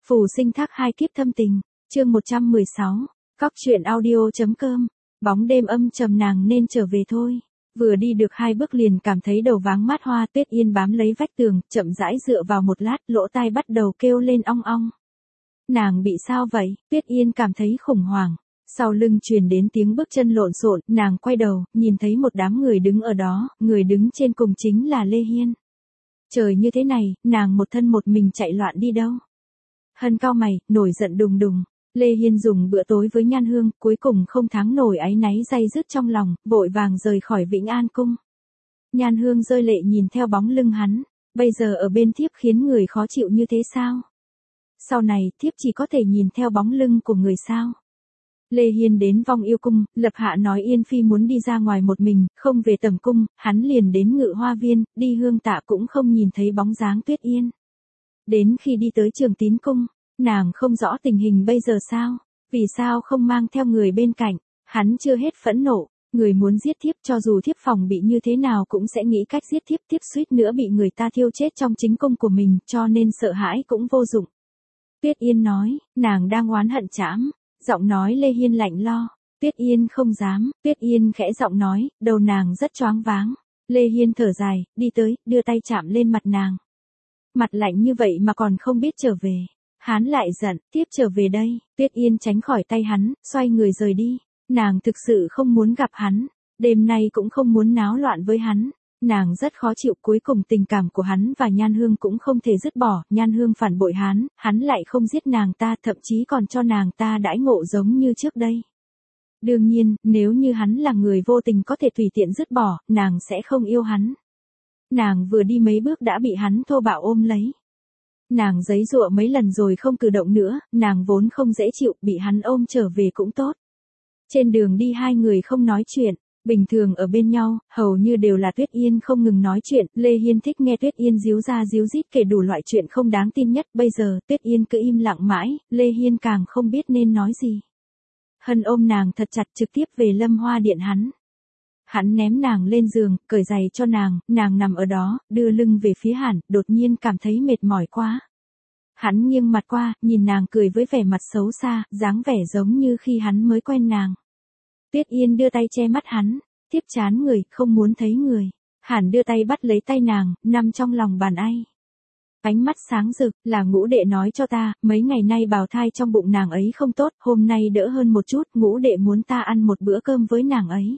Phù sinh thác hai kiếp thâm tình, chương 116, Cóc truyện audio.com, bóng đêm âm trầm nàng nên trở về thôi. Vừa đi được 2 bước liền cảm thấy đầu váng mát hoa. Tuyết Yên bám lấy vách tường, chậm rãi dựa vào một lát, lỗ tai bắt đầu kêu lên ong ong. Nàng bị sao vậy? Tuyết Yên cảm thấy khủng hoảng. Sau lưng truyền đến tiếng bước chân lộn xộn, nàng quay đầu, nhìn thấy một đám người đứng ở đó, người đứng trên cùng chính là Lê Hiên. Trời như thế này, nàng một thân một mình chạy loạn đi đâu? Hân cau mày, nổi giận đùng đùng. Lê Hiên dùng bữa tối với Nhan Hương, cuối cùng không thắng nổi áy náy day dứt trong lòng, vội vàng rời khỏi Vĩnh An cung. Nhan Hương rơi lệ nhìn theo bóng lưng hắn, bây giờ ở bên thiếp khiến người khó chịu như thế sao? Sau này, thiếp chỉ có thể nhìn theo bóng lưng của người sao? Lê Hiên đến Vong Yêu cung, lập hạ nói Yên Phi muốn đi ra ngoài một mình, không về tầm cung, hắn liền đến Ngự Hoa viên, đi hương tạ cũng không nhìn thấy bóng dáng Tuyết Yên. Đến khi đi tới Trường Tín cung, nàng không rõ tình hình bây giờ sao, vì sao không mang theo người bên cạnh, hắn chưa hết phẫn nộ, người muốn giết thiếp cho dù thiếp phòng bị như thế nào cũng sẽ nghĩ cách giết thiếp, thiếp suýt nữa bị người ta thiêu chết trong chính cung của mình, cho nên sợ hãi cũng vô dụng. Tuyết Yên nói, nàng đang oán hận trẫm. Giọng nói Lê Hiên lạnh lo. Tuyết Yên không dám. Tuyết Yên khẽ giọng nói, đầu nàng rất choáng váng. Lê Hiên thở dài, đi tới, đưa tay chạm lên mặt nàng. Mặt lạnh như vậy mà còn không biết trở về. Hắn lại giận, tiếp trở về đây. Tuyết Yên tránh khỏi tay hắn, xoay người rời đi. Nàng thực sự không muốn gặp hắn. Đêm nay cũng không muốn náo loạn với hắn. Nàng rất khó chịu, cuối cùng tình cảm của hắn và Nhan Hương cũng không thể dứt bỏ. Nhan Hương phản bội hắn lại không giết nàng ta, thậm chí còn cho nàng ta đãi ngộ giống như trước đây. Đương nhiên, nếu như hắn là người vô tình có thể tùy tiện dứt bỏ, nàng sẽ không yêu hắn. Nàng vừa đi mấy bước đã bị hắn thô bạo ôm lấy. Nàng giãy giụa mấy lần rồi không cử động nữa, nàng vốn không dễ chịu, bị hắn ôm trở về cũng tốt. Trên đường đi hai người không nói chuyện. Bình thường ở bên nhau, hầu như đều là Tuyết Yên không ngừng nói chuyện, Lê Hiên thích nghe Tuyết Yên díu ra díu dít kể đủ loại chuyện không đáng tin nhất, bây giờ Tuyết Yên cứ im lặng mãi, Lê Hiên càng không biết nên nói gì. Hân ôm nàng thật chặt trực tiếp về Lâm Hoa điện hắn. Hắn ném nàng lên giường, cởi giày cho nàng nằm ở đó, đưa lưng về phía hắn, đột nhiên cảm thấy mệt mỏi quá. Hắn nghiêng mặt qua, nhìn nàng cười với vẻ mặt xấu xa, dáng vẻ giống như khi hắn mới quen nàng. Tuyết Yên đưa tay che mắt hắn, tiếp chán người, không muốn thấy người. Hàn đưa tay bắt lấy tay nàng, nằm trong lòng bàn ai. Ánh mắt sáng rực, là Ngũ đệ nói cho ta, mấy ngày nay bào thai trong bụng nàng ấy không tốt, hôm nay đỡ hơn một chút, Ngũ đệ muốn ta ăn một bữa cơm với nàng ấy.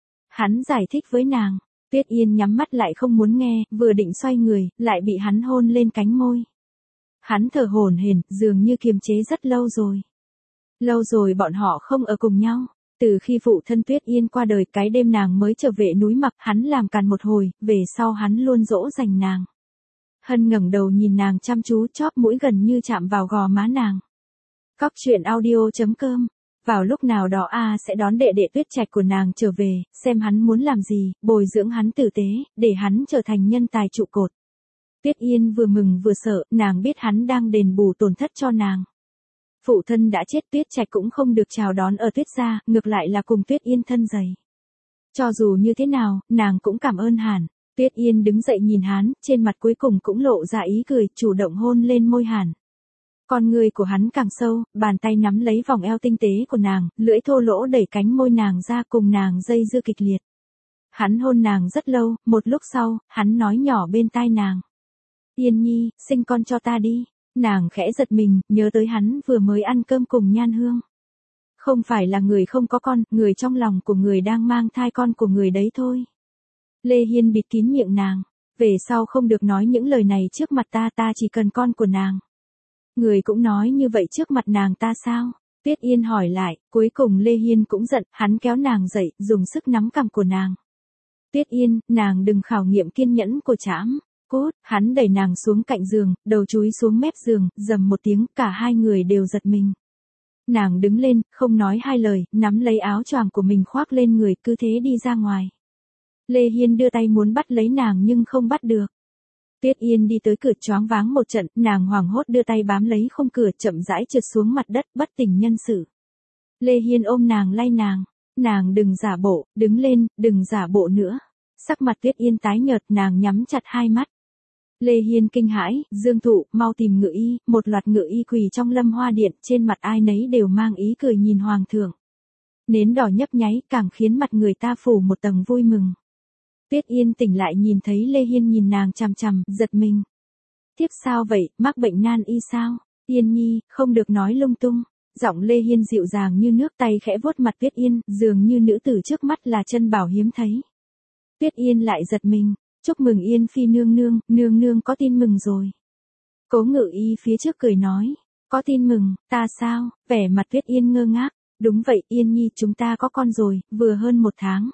Hắn giải thích với nàng, Tuyết Yên nhắm mắt lại không muốn nghe, vừa định xoay người, lại bị hắn hôn lên cánh môi. Hắn thở hổn hển, dường như kiềm chế rất lâu rồi. Lâu rồi bọn họ không ở cùng nhau. Từ khi phụ thân Tuyết Yên qua đời, cái đêm nàng mới trở về núi Mặc, hắn làm càn một hồi, về sau hắn luôn dỗ dành nàng. Hân ngẩng đầu nhìn nàng chăm chú, chóp mũi gần như chạm vào gò má nàng. Cóc truyện audio.com. Vào lúc nào đó sẽ đón đệ đệ Tuyết Trạch của nàng trở về, xem hắn muốn làm gì, bồi dưỡng hắn tử tế, để hắn trở thành nhân tài trụ cột. Tuyết Yên vừa mừng vừa sợ, nàng biết hắn đang đền bù tổn thất cho nàng. Phụ thân đã chết, Tuyết Trạch cũng không được chào đón ở Tuyết gia, ngược lại là cùng Tuyết Yên thân dày. Cho dù như thế nào, nàng cũng cảm ơn hắn. Tuyết Yên đứng dậy nhìn hắn, trên mặt cuối cùng cũng lộ ra ý cười, chủ động hôn lên môi hắn. Con người của hắn càng sâu, bàn tay nắm lấy vòng eo tinh tế của nàng, lưỡi thô lỗ đẩy cánh môi nàng ra, cùng nàng dây dưa kịch liệt. Hắn hôn nàng rất lâu, một lúc sau, hắn nói nhỏ bên tai nàng. Yên nhi, sinh con cho ta đi. Nàng khẽ giật mình, nhớ tới hắn vừa mới ăn cơm cùng Nhan Hương. Không phải là người không có con, người trong lòng của người đang mang thai con của người đấy thôi. Lê Hiên bịt kín miệng nàng. Về sau không được nói những lời này trước mặt ta, ta chỉ cần con của nàng. Người cũng nói như vậy trước mặt nàng ta sao? Tuyết Yên hỏi lại, cuối cùng Lê Hiên cũng giận, hắn kéo nàng dậy, dùng sức nắm cằm của nàng. Tuyết Yên, nàng đừng khảo nghiệm kiên nhẫn của trẫm. Cốt, hắn đẩy nàng xuống cạnh giường, đầu chúi xuống mép giường, rầm một tiếng, cả hai người đều giật mình. Nàng đứng lên, không nói hai lời, nắm lấy áo choàng của mình khoác lên người, cứ thế đi ra ngoài. Lê Hiên đưa tay muốn bắt lấy nàng nhưng không bắt được. Tuyết Yên đi tới cửa choáng váng một trận, nàng hoảng hốt đưa tay bám lấy khung cửa, chậm rãi trượt xuống mặt đất, bất tỉnh nhân sự. Lê Hiên ôm nàng lay nàng đừng giả bộ, đứng lên, đừng giả bộ nữa. Sắc mặt Tuyết Yên tái nhợt, nàng nhắm chặt hai mắt. Lê Hiên kinh hãi, Dương Thụ, mau tìm ngự y, một loạt ngự y quỳ trong Lâm Hoa Điện, trên mặt ai nấy đều mang ý cười nhìn Hoàng thượng. Nến đỏ nhấp nháy, càng khiến mặt người ta phủ một tầng vui mừng. Tuyết Yên tỉnh lại nhìn thấy Lê Hiên nhìn nàng chằm chằm, giật mình. Tiếp sao vậy, mắc bệnh nan y sao? Yên nhi, không được nói lung tung. Giọng Lê Hiên dịu dàng như nước, tay khẽ vuốt mặt Tuyết Yên, dường như nữ tử trước mắt là chân bảo hiếm thấy. Tuyết Yên lại giật mình, chúc mừng Yên phi nương nương, nương nương có tin mừng rồi. Cố Ngự Y phía trước cười nói, có tin mừng, ta sao? Vẻ mặt Tuyết Yên ngơ ngác, đúng vậy Yên nhi, chúng ta có con rồi, vừa hơn 1 tháng.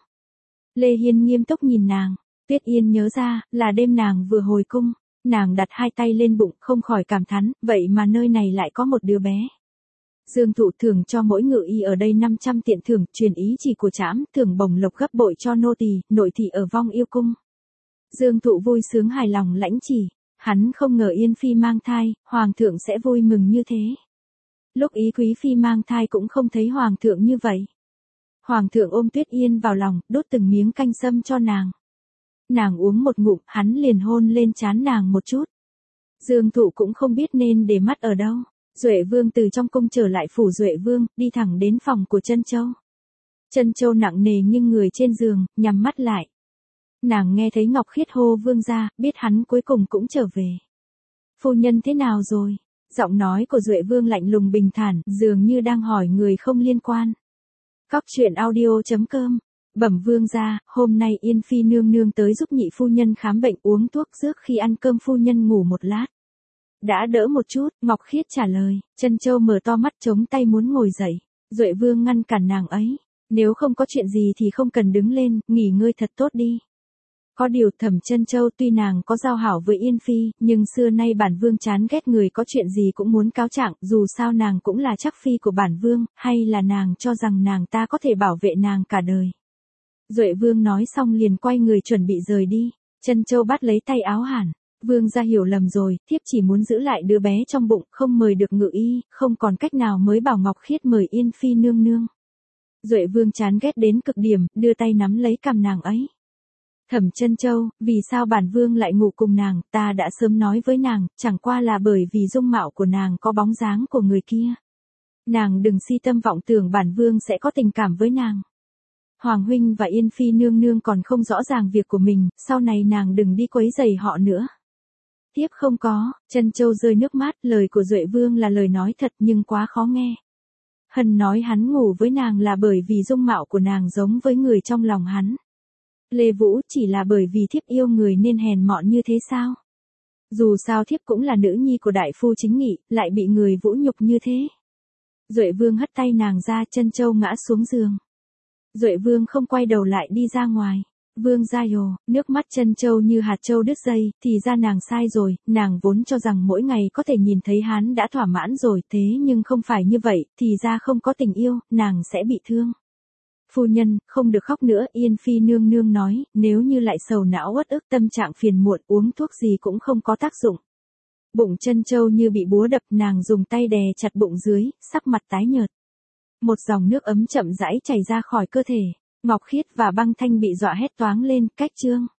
Lê Hiên nghiêm túc nhìn nàng, Tuyết Yên nhớ ra, là đêm nàng vừa hồi cung, nàng đặt 2 tay lên bụng, không khỏi cảm thán, vậy mà nơi này lại có một đứa bé. Dương Thụ thưởng cho mỗi ngự y ở đây 500 tiện thưởng, truyền ý chỉ của trẫm, thưởng bổng lộc gấp bội cho nô tỳ, nội thị ở Vong Yêu cung. Dương Thụ vui sướng hài lòng lãnh chỉ, hắn không ngờ Yên phi mang thai, hoàng thượng sẽ vui mừng như thế. Lúc Ý Quý phi mang thai cũng không thấy hoàng thượng như vậy. Hoàng thượng ôm Tuyết Yên vào lòng, đốt từng miếng canh sâm cho nàng. Nàng uống một ngụm, hắn liền hôn lên trán nàng một chút. Dương Thụ cũng không biết nên để mắt ở đâu. Duệ Vương từ trong cung trở lại phủ Duệ Vương, đi thẳng đến phòng của Trân Châu. Trân Châu nặng nề nghiêng người trên giường, nhắm mắt lại. Nàng nghe thấy Ngọc Khiết hô vương gia, biết hắn cuối cùng cũng trở về. Phu nhân thế nào rồi? Giọng nói của Duệ Vương lạnh lùng bình thản, dường như đang hỏi người không liên quan. Cóc truyện audio.com. Bẩm vương gia, hôm nay Yên phi nương nương tới giúp nhị phu nhân khám bệnh, uống thuốc rước khi ăn cơm, phu nhân ngủ một lát. Đã đỡ một chút, Ngọc Khiết trả lời. Trân Châu mở to mắt chống tay muốn ngồi dậy. Duệ Vương ngăn cản nàng ấy. Nếu không có chuyện gì thì không cần đứng lên, nghỉ ngơi thật tốt đi. Có điều Thẩm Trân Châu tuy nàng có giao hảo với Yên phi, nhưng xưa nay bản vương chán ghét người có chuyện gì cũng muốn cáo trạng, dù sao nàng cũng là chắc phi của bản vương, hay là nàng cho rằng nàng ta có thể bảo vệ nàng cả đời. Duệ Vương nói xong liền quay người chuẩn bị rời đi. Trân Châu bắt lấy tay áo Hàn. Vương gia hiểu lầm rồi, thiếp chỉ muốn giữ lại đứa bé trong bụng, không mời được ngự y, không còn cách nào mới bảo Ngọc Khiết mời Yên phi nương nương. Duệ Vương chán ghét đến cực điểm, đưa tay nắm lấy cằm nàng ấy. Thẩm Trân Châu, vì sao bản vương lại ngủ cùng nàng, ta đã sớm nói với nàng, chẳng qua là bởi vì dung mạo của nàng có bóng dáng của người kia. Nàng đừng si tâm vọng tưởng bản vương sẽ có tình cảm với nàng. Hoàng huynh và Yên phi nương nương còn không rõ ràng việc của mình, sau này nàng đừng đi quấy rầy họ nữa. Tiếp không có, Trân Châu rơi nước mắt, lời của Duệ Vương là lời nói thật nhưng quá khó nghe. Hân nói hắn ngủ với nàng là bởi vì dung mạo của nàng giống với người trong lòng hắn. Lê Vũ chỉ là bởi vì thiếp yêu người nên hèn mọn như thế sao? Dù sao thiếp cũng là nữ nhi của đại phu chính nghị, lại bị người vũ nhục như thế. Duệ Vương hất tay nàng ra, Trân Châu ngã xuống giường. Duệ Vương không quay đầu lại đi ra ngoài. Vương gia ồ, nước mắt Trân Châu như hạt châu đứt dây, thì ra nàng sai rồi, nàng vốn cho rằng mỗi ngày có thể nhìn thấy hắn đã thỏa mãn rồi, thế nhưng không phải như vậy, thì ra không có tình yêu, nàng sẽ bị thương. Phu nhân, không được khóc nữa, Yên phi nương nương nói, nếu như lại sầu não uất ức, tâm trạng phiền muộn, uống thuốc gì cũng không có tác dụng. Bụng Trân Châu như bị búa đập, nàng dùng tay đè chặt bụng dưới, sắc mặt tái nhợt. Một dòng nước ấm chậm rãi chảy ra khỏi cơ thể. Ngọc Khiết và Băng Thanh bị dọa hét toáng lên, cách chương.